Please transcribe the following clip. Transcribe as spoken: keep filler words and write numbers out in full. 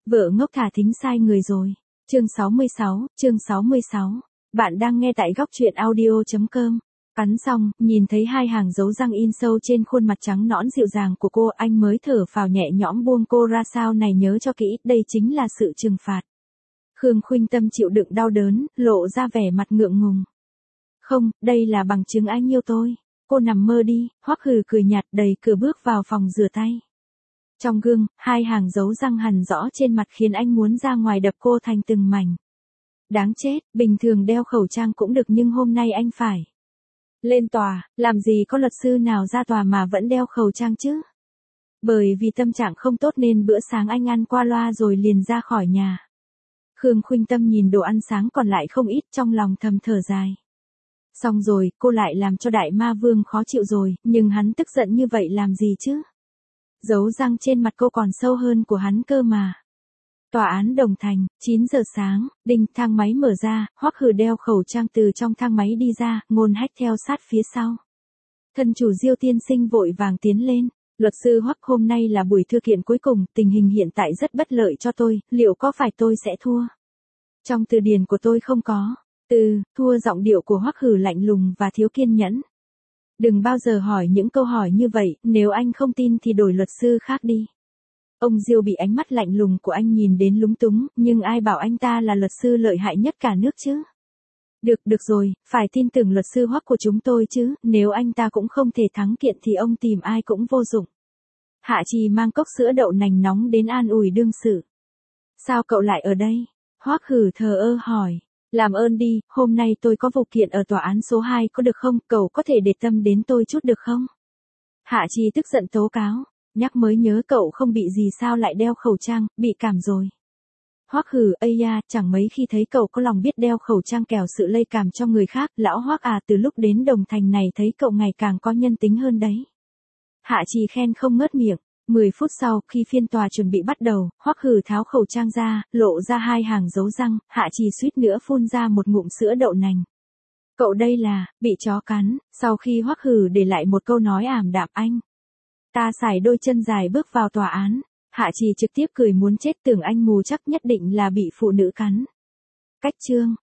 Vợ ngốc thả thính sai người rồi. Chương sáu mươi sáu, chương sáu mươi sáu. Bạn đang nghe tại góc truyện audio chấm com. Cắn xong, nhìn thấy hai hàng dấu răng in sâu trên khuôn mặt trắng nõn dịu dàng của cô, anh mới thở phào nhẹ nhõm buông cô ra. Sao này, nhớ cho kỹ, đây chính là sự trừng phạt. Khương Khuynh Tâm chịu đựng đau đớn, lộ ra vẻ mặt ngượng ngùng. Không, đây là bằng chứng anh yêu tôi. Cô nằm mơ đi. Hoắc Hừ cười nhạt đẩy cửa bước vào phòng rửa tay. Trong gương, hai hàng dấu răng hằn rõ trên mặt khiến anh muốn ra ngoài đập cô thành từng mảnh. Đáng chết, bình thường đeo khẩu trang cũng được nhưng hôm nay anh phải lên tòa, làm gì có luật sư nào ra tòa mà vẫn đeo khẩu trang chứ? Bởi vì tâm trạng không tốt nên bữa sáng anh ăn qua loa rồi liền ra khỏi nhà. Khương Khuynh Tâm nhìn đồ ăn sáng còn lại không ít, trong lòng thầm thở dài. Xong rồi, cô lại làm cho Đại Ma Vương khó chịu rồi, nhưng hắn tức giận như vậy làm gì chứ? Dấu răng trên mặt cô còn sâu hơn của hắn cơ mà. Tòa án Đồng Thành, chín giờ sáng, đinh, thang máy mở ra, Hoắc Hừ đeo khẩu trang từ trong thang máy đi ra, Ngôn Hách theo sát phía sau. Thân chủ Diêu tiên sinh vội vàng tiến lên. Luật sư Hoắc, hôm nay là buổi thư kiện cuối cùng, tình hình hiện tại rất bất lợi cho tôi, liệu có phải tôi sẽ thua? Trong từ điển của tôi không có từ thua. Giọng điệu của Hoắc Hừ lạnh lùng và thiếu kiên nhẫn. Đừng bao giờ hỏi những câu hỏi như vậy, nếu anh không tin thì đổi luật sư khác đi. Ông Diêu bị ánh mắt lạnh lùng của anh nhìn đến lúng túng, nhưng ai bảo anh ta là luật sư lợi hại nhất cả nước chứ? Được, được rồi, phải tin tưởng luật sư Hoắc của chúng tôi chứ, nếu anh ta cũng không thể thắng kiện thì ông tìm ai cũng vô dụng. Hạ Trì mang cốc sữa đậu nành nóng đến an ủi đương sự. Sao cậu lại ở đây? Hoắc Hừ thờ ơ hỏi. Làm ơn đi, hôm nay tôi có vụ kiện ở tòa án số hai có được không, cậu có thể để tâm đến tôi chút được không? Hạ Trì tức giận tố cáo, nhắc mới nhớ cậu không bị gì sao lại đeo khẩu trang, bị cảm rồi. Hoắc Hừ, ây da, chẳng mấy khi thấy cậu có lòng biết đeo khẩu trang kẻo sự lây cảm cho người khác, lão Hoắc à, từ lúc đến Đồng Thành này thấy cậu ngày càng có nhân tính hơn đấy. Hạ Trì khen không ngớt miệng. Mười phút sau, khi phiên tòa chuẩn bị bắt đầu, Hoắc Hừ tháo khẩu trang ra, lộ ra hai hàng dấu răng, Hạ Trì suýt nữa phun ra một ngụm sữa đậu nành. Cậu đây là, bị chó cắn. Sau khi Hoắc Hừ để lại một câu nói ảm đạm, anh ta sải đôi chân dài bước vào tòa án. Hạ Trì trực tiếp cười muốn chết, tưởng anh mù chắc nhất định là bị phụ nữ cắn. Cách chương